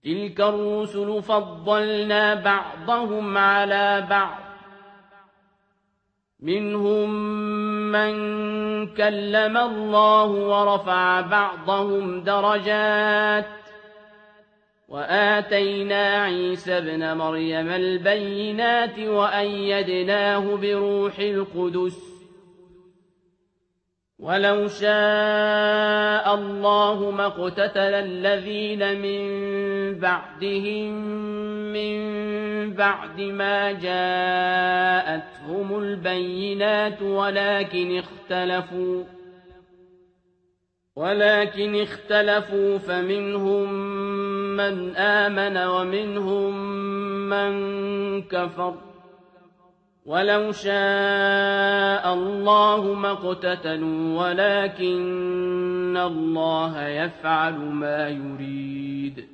تلك الرسل فضلنا بعضهم على بعض منهم من كلم الله ورفع بعضهم درجات وآتينا عيسى ابن مريم البينات وأيدناه بروح القدس ولو شاء الله ما اقتتل الذين من بعدهم من بعد ما جاءتهم البينات ولكن اختلفوا فمنهم من آمن ومنهم من كفر ولو شاء الله ما اقتتلوا ولكن الله يفعل ما يريد